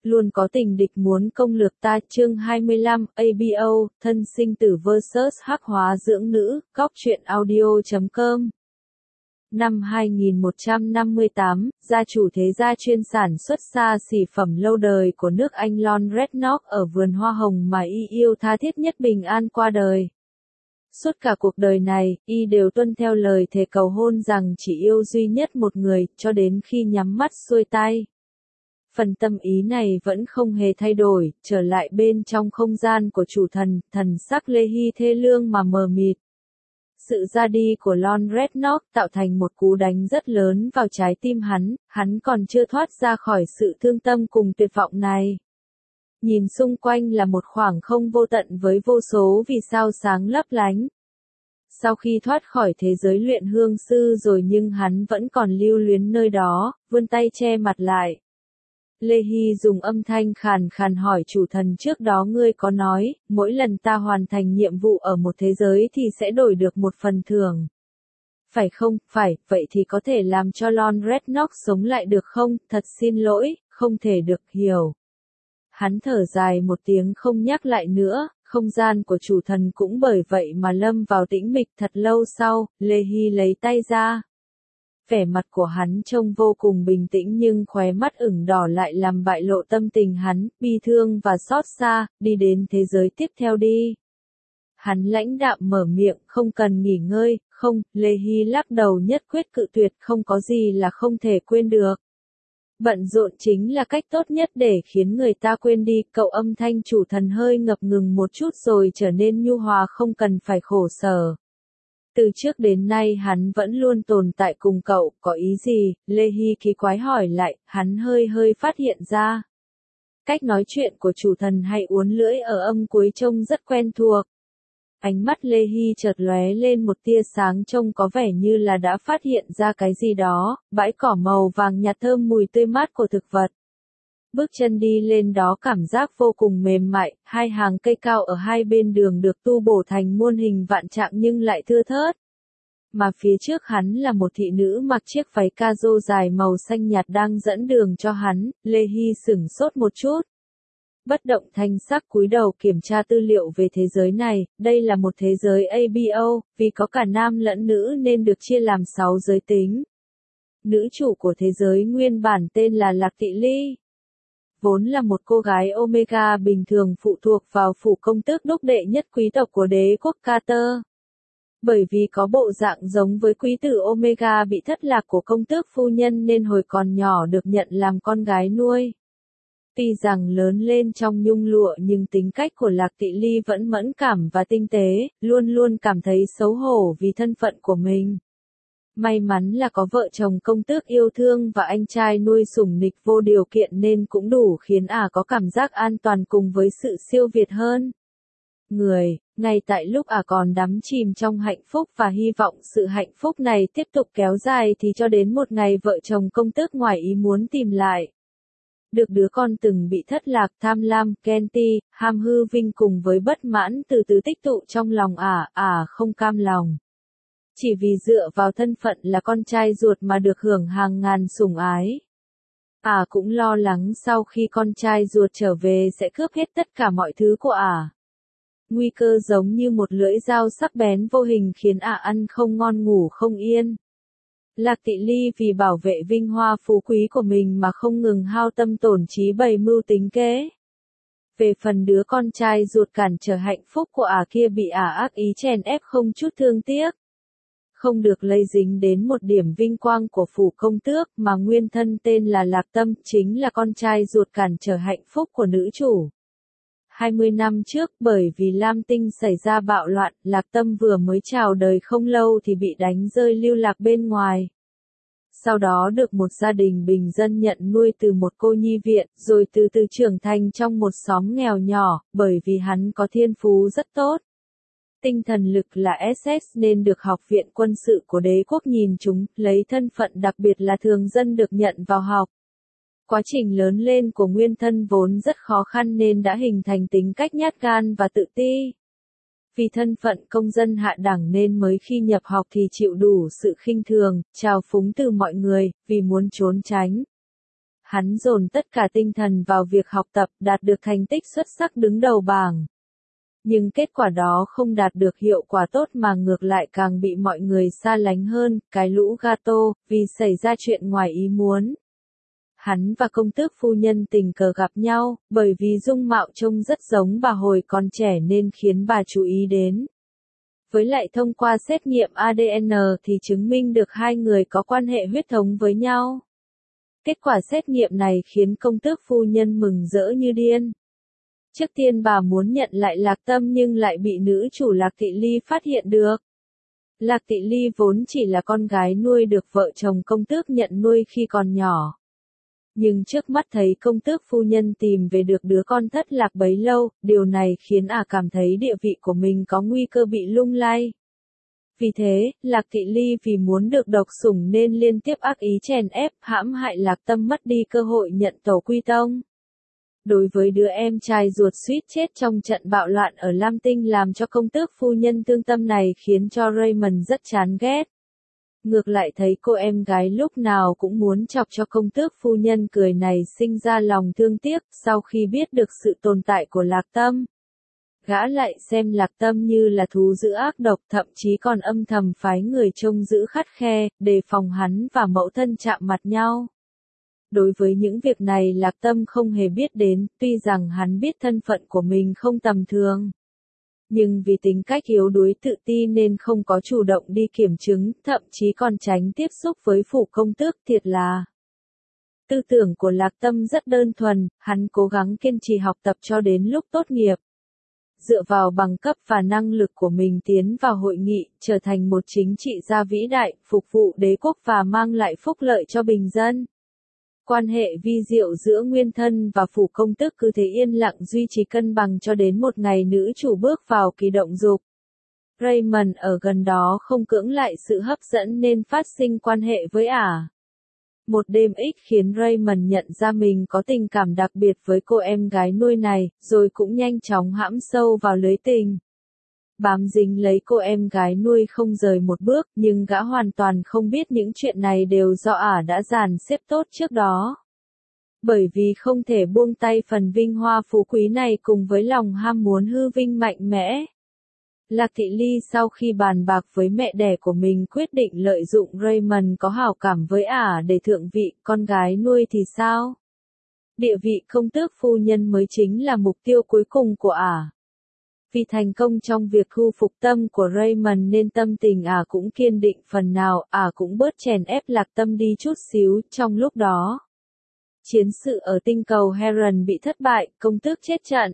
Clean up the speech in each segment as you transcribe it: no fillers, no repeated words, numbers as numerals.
luôn có tình địch muốn công lược ta. Chương 25, ABO, thân sinh tử vs hắc hóa dưỡng nữ, góc truyện audio.com. Năm 2158, gia chủ thế gia chuyên sản xuất xa xỉ phẩm lâu đời của nước Anh Lon Redknapp ở vườn hoa hồng mà y yêu tha thiết nhất bình an qua đời. Suốt cả cuộc đời này, y đều tuân theo lời thề cầu hôn rằng chỉ yêu duy nhất một người, cho đến khi nhắm mắt xuôi tay. Phần tâm ý này vẫn không hề thay đổi, trở lại bên trong không gian của chủ thần, thần sắc Lehi thê lương mà mờ mịt. Sự ra đi của Lon Redknapp tạo thành một cú đánh rất lớn vào trái tim hắn còn chưa thoát ra khỏi sự thương tâm cùng tuyệt vọng này. Nhìn xung quanh là một khoảng không vô tận với vô số vì sao sáng lấp lánh. Sau khi thoát khỏi thế giới luyện hương sư rồi nhưng hắn vẫn còn lưu luyến nơi đó, vươn tay che mặt lại. Lehi dùng âm thanh khàn khàn hỏi chủ thần, trước đó ngươi có nói, mỗi lần ta hoàn thành nhiệm vụ ở một thế giới thì sẽ đổi được một phần thưởng. Phải không? Phải, vậy thì có thể làm cho Lon Redknapp sống lại được không? Thật xin lỗi, không thể được, hiểu. Hắn thở dài một tiếng không nhắc lại nữa, không gian của chủ thần cũng bởi vậy mà lâm vào tĩnh mịch. Thật lâu sau, Lehi lấy tay ra. Vẻ mặt của hắn trông vô cùng bình tĩnh nhưng khóe mắt ửng đỏ lại làm bại lộ tâm tình hắn, bi thương và xót xa. Đi đến thế giới tiếp theo đi. Hắn lãnh đạm mở miệng, không cần nghỉ ngơi, không. Lehi lắc đầu nhất quyết cự tuyệt, không có gì là không thể quên được. Bận rộn chính là cách tốt nhất để khiến người ta quên đi. Cậu, âm thanh chủ thần hơi ngập ngừng một chút rồi trở nên nhu hòa, không cần phải khổ sở. Từ trước đến nay hắn vẫn luôn tồn tại cùng cậu, có ý gì? Lehi kỳ quái hỏi lại, hắn hơi phát hiện ra. Cách nói chuyện của chủ thần hay uốn lưỡi ở âm cuối trông rất quen thuộc. Ánh mắt Lehi chợt lóe lên một tia sáng, trông có vẻ như là đã phát hiện ra cái gì đó. Bãi cỏ màu vàng nhạt thơm mùi tươi mát của thực vật. Bước chân đi lên đó cảm giác vô cùng mềm mại, hai hàng cây cao ở hai bên đường được tu bổ thành muôn hình vạn trạng nhưng lại thưa thớt. Mà phía trước hắn là một thị nữ mặc chiếc váy ca-rô dài màu xanh nhạt đang dẫn đường cho hắn. Lehi sửng sốt một chút. Bất động thanh sắc cúi đầu kiểm tra tư liệu về thế giới này. Đây là một thế giới ABO, vì có cả nam lẫn nữ nên được chia làm 6 giới tính. Nữ chủ của thế giới nguyên bản tên là Lạc Tị Ly. Vốn là một cô gái Omega bình thường phụ thuộc vào phủ công tước đúc đệ nhất quý tộc của đế quốc Carter. Bởi vì có bộ dạng giống với quý tử Omega bị thất lạc của công tước phu nhân nên hồi còn nhỏ được nhận làm con gái nuôi. Tuy rằng lớn lên trong nhung lụa nhưng tính cách của Lạc Tị Ly vẫn mẫn cảm và tinh tế, luôn luôn cảm thấy xấu hổ vì thân phận của mình. May mắn là có vợ chồng công tước yêu thương và anh trai nuôi sủng nịch vô điều kiện nên cũng đủ khiến có cảm giác an toàn cùng với sự siêu việt hơn. Ngay tại lúc còn đắm chìm trong hạnh phúc và hy vọng sự hạnh phúc này tiếp tục kéo dài thì cho đến một ngày vợ chồng công tước ngoài ý muốn tìm lại được đứa con từng bị thất lạc. Tham lam, ghen tị, ham hư vinh cùng với bất mãn từ từ tích tụ trong lòng không cam lòng. Chỉ vì dựa vào thân phận là con trai ruột mà được hưởng hàng ngàn sủng ái. Cũng lo lắng sau khi con trai ruột trở về sẽ cướp hết tất cả mọi thứ của Nguy cơ giống như một lưỡi dao sắc bén vô hình khiến ăn không ngon ngủ không yên. Lạc Tị Ly vì bảo vệ vinh hoa phú quý của mình mà không ngừng hao tâm tổn trí bày mưu tính kế. Về phần đứa con trai ruột cản trở hạnh phúc của kia bị ác ý chèn ép không chút thương tiếc. Không được lây dính đến một điểm vinh quang của phủ công tước mà nguyên thân tên là Lạc Tâm, chính là con trai ruột cản trở hạnh phúc của nữ chủ. 20 năm trước, bởi vì Lam Tinh xảy ra bạo loạn, Lạc Tâm vừa mới chào đời không lâu thì bị đánh rơi lưu lạc bên ngoài. Sau đó được một gia đình bình dân nhận nuôi từ một cô nhi viện, rồi từ từ trưởng thành trong một xóm nghèo nhỏ, bởi vì hắn có thiên phú rất tốt. Tinh thần lực là SS nên được học viện quân sự của đế quốc nhìn chúng, lấy thân phận đặc biệt là thường dân được nhận vào học. Quá trình lớn lên của nguyên thân vốn rất khó khăn nên đã hình thành tính cách nhát gan và tự ti. Vì thân phận công dân hạ đẳng nên mới khi nhập học thì chịu đủ sự khinh thường, trào phúng từ mọi người, vì muốn trốn tránh. hắn dồn tất cả tinh thần vào việc học tập, đạt được thành tích xuất sắc đứng đầu bảng. Nhưng kết quả đó không đạt được hiệu quả tốt mà ngược lại càng bị mọi người xa lánh hơn, cái lũ gato, vì xảy ra chuyện ngoài ý muốn. Hắn và công tước phu nhân tình cờ gặp nhau, bởi vì dung mạo trông rất giống bà hồi còn trẻ nên khiến bà chú ý đến. Với lại thông qua xét nghiệm ADN thì chứng minh được hai người có quan hệ huyết thống với nhau. Kết quả xét nghiệm này khiến công tước phu nhân mừng rỡ như điên. Trước tiên bà muốn nhận lại Lạc Tâm nhưng lại bị nữ chủ Lạc Thị Ly phát hiện được. Lạc Thị Ly vốn chỉ là con gái nuôi được vợ chồng công tước nhận nuôi khi còn nhỏ. Nhưng trước mắt thấy công tước phu nhân tìm về được đứa con thất lạc bấy lâu, điều này khiến cảm thấy địa vị của mình có nguy cơ bị lung lay. Vì thế, Lạc Thị Ly vì muốn được độc sủng nên liên tiếp ác ý chèn ép, hãm hại Lạc Tâm mất đi cơ hội nhận tổ quy tông. Đối với đứa em trai ruột suýt chết trong trận bạo loạn ở Lam Tinh làm cho công tước phu nhân thương tâm này khiến cho Raymond rất chán ghét. Ngược lại thấy cô em gái lúc nào cũng muốn chọc cho công tước phu nhân cười này sinh ra lòng thương tiếc sau khi biết được sự tồn tại của Lạc Tâm. Gã lại xem Lạc Tâm như là thú dữ ác độc, thậm chí còn âm thầm phái người trông giữ khắt khe, đề phòng hắn và mẫu thân chạm mặt nhau. Đối với những việc này Lạc Tâm không hề biết đến, tuy rằng hắn biết thân phận của mình không tầm thường. Nhưng vì tính cách yếu đuối tự ti nên không có chủ động đi kiểm chứng, thậm chí còn tránh tiếp xúc với phủ công tước, thiệt là. Tư tưởng của Lạc Tâm rất đơn thuần, hắn cố gắng kiên trì học tập cho đến lúc tốt nghiệp. Dựa vào bằng cấp và năng lực của mình tiến vào hội nghị, trở thành một chính trị gia vĩ đại, phục vụ đế quốc và mang lại phúc lợi cho bình dân. Quan hệ vi diệu giữa nguyên thân và phủ công tước cứ thế yên lặng duy trì cân bằng cho đến một ngày nữ chủ bước vào kỳ động dục. Raymond ở gần đó không cưỡng lại sự hấp dẫn nên phát sinh quan hệ với ả. Một đêm X khiến Raymond nhận ra mình có tình cảm đặc biệt với cô em gái nuôi này, rồi cũng nhanh chóng hãm sâu vào lưới tình. Bám dính lấy cô em gái nuôi không rời một bước, nhưng gã hoàn toàn không biết những chuyện này đều do ả đã dàn xếp tốt trước đó. Bởi vì không thể buông tay phần vinh hoa phú quý này cùng với lòng ham muốn hư vinh mạnh mẽ. Lạc Thị Ly sau khi bàn bạc với mẹ đẻ của mình quyết định lợi dụng Raymond có hảo cảm với ả để thượng vị, con gái nuôi thì sao? Địa vị công tước phu nhân mới chính là mục tiêu cuối cùng của ả. Vì thành công trong việc thu phục tâm của Raymond nên tâm tình ả cũng kiên định phần nào, ả cũng bớt chèn ép Lạc Tâm đi chút xíu. Trong lúc đó, chiến sự ở tinh cầu Heron bị thất bại, công tước chết trận.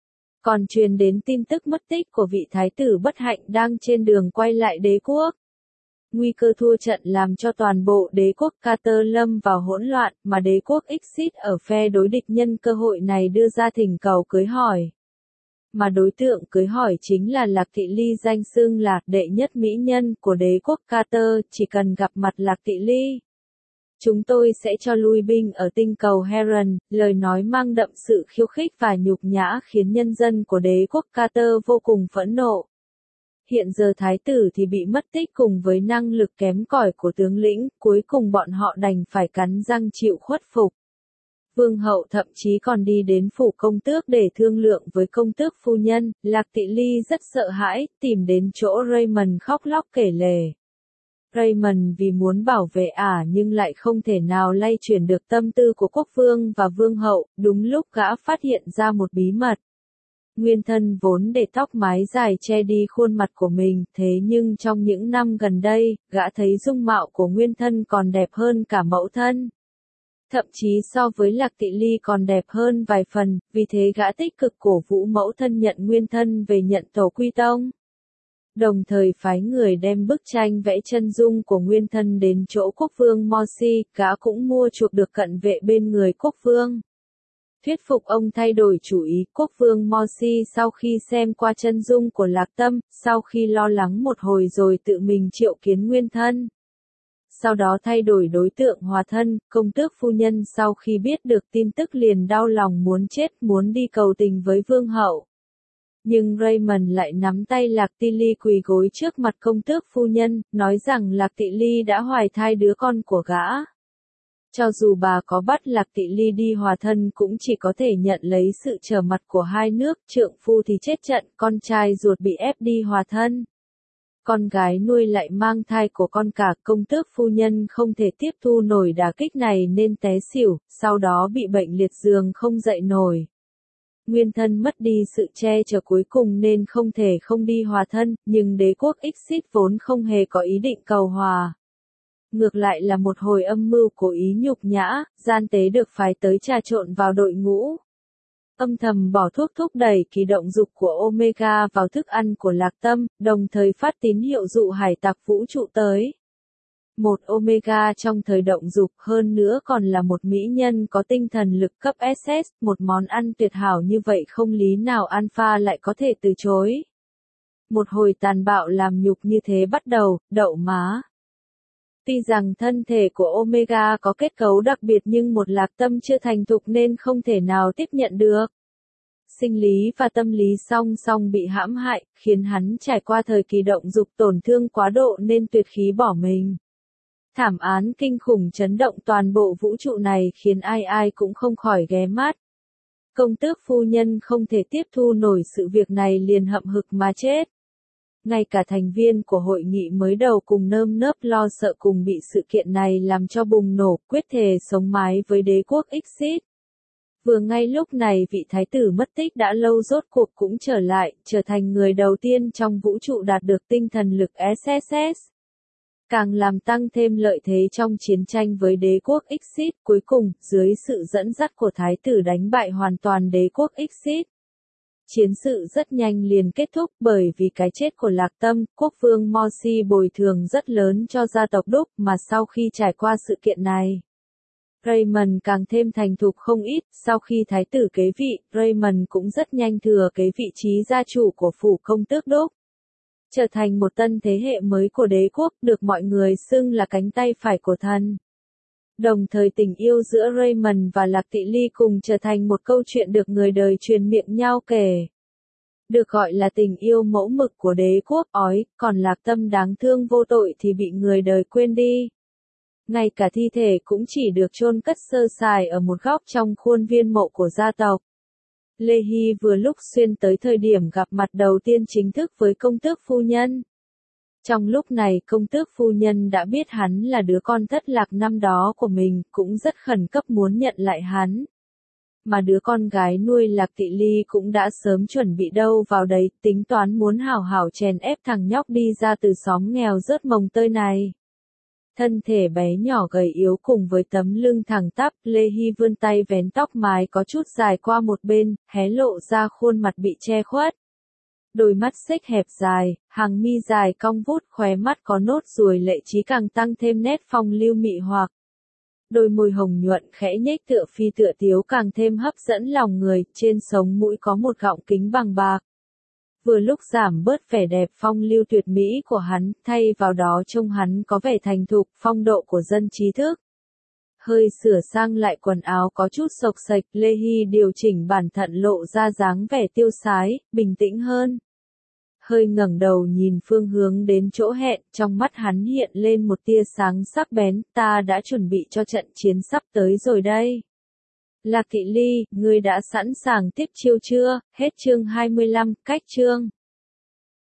Còn truyền đến tin tức mất tích của vị thái tử bất hạnh đang trên đường quay lại đế quốc. Nguy cơ thua trận làm cho toàn bộ đế quốc Carter lâm vào hỗn loạn, mà đế quốc Exit ở phe đối địch nhân cơ hội này đưa ra thỉnh cầu cưới hỏi. Mà đối tượng cưới hỏi chính là Lạc Thị Ly, danh xưng là đệ nhất mỹ nhân của đế quốc Carter, chỉ cần gặp mặt Lạc Thị Ly. Chúng tôi sẽ cho lui binh ở tinh cầu Heron, lời nói mang đậm sự khiêu khích và nhục nhã khiến nhân dân của đế quốc Carter vô cùng phẫn nộ. Hiện giờ thái tử thì bị mất tích cùng với năng lực kém cỏi của tướng lĩnh, cuối cùng bọn họ đành phải cắn răng chịu khuất phục. Vương hậu thậm chí còn đi đến phủ công tước để thương lượng với công tước phu nhân. Lạc Thị Ly rất sợ hãi, tìm đến chỗ Raymond khóc lóc kể lể. Raymond vì muốn bảo vệ ả nhưng lại không thể nào lay chuyển được tâm tư của quốc vương và vương hậu, đúng lúc gã phát hiện ra một bí mật. Nguyên thân vốn để tóc mái dài che đi khuôn mặt của mình, thế nhưng trong những năm gần đây, gã thấy dung mạo của nguyên thân còn đẹp hơn cả mẫu thân. Thậm chí so với Lạc Thị Ly còn đẹp hơn vài phần, vì thế gã tích cực cổ vũ mẫu thân nhận nguyên thân về nhận tổ quy tông. Đồng thời phái người đem bức tranh vẽ chân dung của nguyên thân đến chỗ quốc vương Morsi, gã cũng mua chuộc được cận vệ bên người quốc vương. Thuyết phục ông thay đổi chủ ý, quốc vương Morsi sau khi xem qua chân dung của Lạc Tâm, sau khi lo lắng một hồi rồi tự mình triệu kiến nguyên thân. Sau đó thay đổi đối tượng hòa thân, công tước phu nhân sau khi biết được tin tức liền đau lòng muốn chết, muốn đi cầu tình với vương hậu. Nhưng Raymond lại nắm tay Lạc Thị Ly quỳ gối trước mặt công tước phu nhân, nói rằng Lạc Thị Ly đã hoài thai đứa con của gã. Cho dù bà có bắt Lạc Tỵ Ly đi hòa thân cũng chỉ có thể nhận lấy sự trở mặt của hai nước, trượng phu thì chết trận, con trai ruột bị ép đi hòa thân. Con gái nuôi lại mang thai của con cả, công tước phu nhân không thể tiếp thu nổi đả kích này nên té xỉu, sau đó bị bệnh liệt giường không dậy nổi. Nguyên thân mất đi sự che chở cuối cùng nên không thể không đi hòa thân, nhưng đế quốc Ixit vốn không hề có ý định cầu hòa. Ngược lại là một hồi âm mưu cố ý nhục nhã, gian tế được phái tới trà trộn vào đội ngũ. Âm thầm bỏ thuốc thúc đẩy kỳ động dục của Omega vào thức ăn của Lạc Tâm, đồng thời phát tín hiệu dụ hải tặc vũ trụ tới. Một Omega trong thời động dục, hơn nữa còn là một mỹ nhân có tinh thần lực cấp SS, một món ăn tuyệt hảo như vậy không lý nào Alpha lại có thể từ chối. Một hồi tàn bạo làm nhục như thế bắt đầu, đậu má. Tuy rằng thân thể của Omega có kết cấu đặc biệt nhưng một Lạc Tâm chưa thành thục nên không thể nào tiếp nhận được. Sinh lý và tâm lý song song bị hãm hại, khiến hắn trải qua thời kỳ động dục tổn thương quá độ nên tuyệt khí bỏ mình. Thảm án kinh khủng chấn động toàn bộ vũ trụ này khiến ai ai cũng không khỏi ghé mắt. Công tước phu nhân không thể tiếp thu nổi sự việc này liền hậm hực mà chết. Ngay cả thành viên của hội nghị mới đầu cùng nơm nớp lo sợ cùng bị sự kiện này làm cho bùng nổ, quyết thề sống mái với đế quốc Ixit. Vừa ngay lúc này vị thái tử mất tích đã lâu rốt cuộc cũng trở lại, trở thành người đầu tiên trong vũ trụ đạt được tinh thần lực SSS. Càng làm tăng thêm lợi thế trong chiến tranh với đế quốc Ixit, cuối cùng, dưới sự dẫn dắt của thái tử đánh bại hoàn toàn đế quốc Ixit. Chiến sự rất nhanh liền kết thúc bởi vì cái chết của Lạc Tâm, quốc vương Morsi bồi thường rất lớn cho gia tộc Đúc mà sau khi trải qua sự kiện này. Raymond càng thêm thành thục không ít, sau khi thái tử kế vị, Raymond cũng rất nhanh thừa kế vị trí gia chủ của phủ công tước Đúc. Trở thành một tân thế hệ mới của đế quốc, được mọi người xưng là cánh tay phải của thần. Đồng thời tình yêu giữa Raymond và Lạc Tỵ Ly cùng trở thành một câu chuyện được người đời truyền miệng nhau kể. Được gọi là tình yêu mẫu mực của đế quốc ói, còn Lạc Tâm đáng thương vô tội thì bị người đời quên đi. Ngay cả thi thể cũng chỉ được chôn cất sơ sài ở một góc trong khuôn viên mộ của gia tộc. Lê Hy vừa lúc xuyên tới thời điểm gặp mặt đầu tiên chính thức với công tước phu nhân. Trong lúc này công tước phu nhân đã biết hắn là đứa con thất lạc năm đó của mình, cũng rất khẩn cấp muốn nhận lại hắn. Mà đứa con gái nuôi Lạc Tỵ Ly cũng đã sớm chuẩn bị đâu vào đấy, tính toán muốn hảo hảo chèn ép thằng nhóc đi ra từ xóm nghèo rớt mồng tơi này. Thân thể bé nhỏ gầy yếu cùng với tấm lưng thẳng tắp, Lê Hy vươn tay vén tóc mái có chút dài qua một bên, hé lộ ra khuôn mặt bị che khuất. Đôi mắt xếch hẹp dài, hàng mi dài cong vút, khóe mắt có nốt ruồi lệ trí càng tăng thêm nét phong lưu mị hoặc. Đôi môi hồng nhuận khẽ nhếch tựa phi tựa tiếu càng thêm hấp dẫn lòng người, trên sống mũi có một gọng kính bằng bạc. Vừa lúc giảm bớt vẻ đẹp phong lưu tuyệt mỹ của hắn, thay vào đó trông hắn có vẻ thành thục, phong độ của dân trí thức. Hơi sửa sang lại quần áo có chút xộc xệch, Lê Hy điều chỉnh bản thận lộ ra dáng vẻ tiêu sái, bình tĩnh hơn. Hơi ngẩng đầu nhìn phương hướng đến chỗ hẹn, trong mắt hắn hiện lên một tia sáng sắc bén, ta đã chuẩn bị cho trận chiến sắp tới rồi đây. Lạc Tỵ Ly, ngươi đã sẵn sàng tiếp chiêu chưa? Hết chương 25, cách chương.